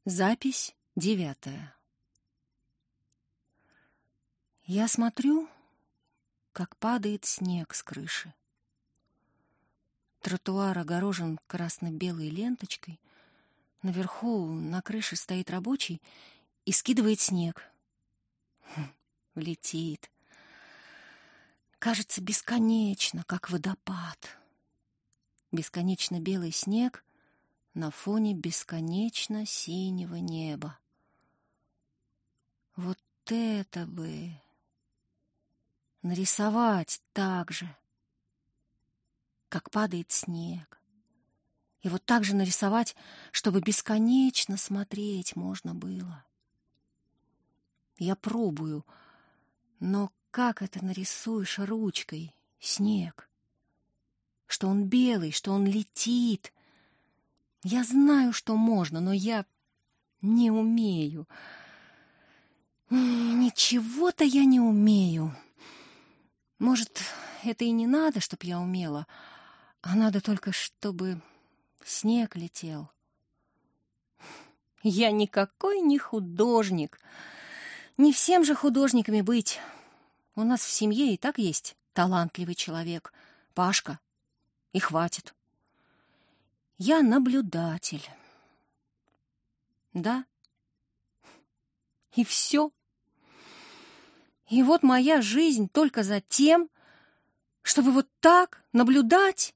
Запись 9. Я смотрю, как падает снег с крыши. Тротуар огорожен красно-белой ленточкой. Наверху на крыше стоит рабочий и скидывает снег. Летит. Кажется, бесконечно, как водопад. Бесконечно белый снег на фоне бесконечно синего неба. Вот это бы нарисовать так же, как падает снег. И вот так же нарисовать, чтобы бесконечно смотреть можно было. Я пробую, но как это нарисуешь ручкой снег? Что он белый, что он летит. Я знаю, что можно, но я не умею. Ничего-то я не умею. Может, это и не надо, чтоб я умела, а надо только, чтобы снег летел. Я никакой не художник. Не всем же художниками быть. У нас в семье и так есть талантливый человек, Пашка, и хватит. Я наблюдатель. Да. И все. И вот моя жизнь только за тем, чтобы вот так наблюдать.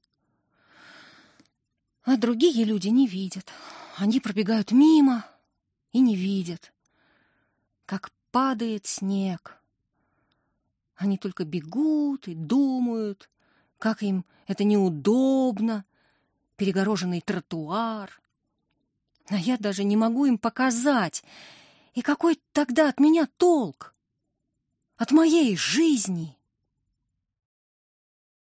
А другие люди не видят. Они пробегают мимо и не видят, как падает снег. Они только бегут и думают, как им это неудобно, перегороженный тротуар. А я даже не могу им показать. И какой тогда от меня толк? От моей жизни?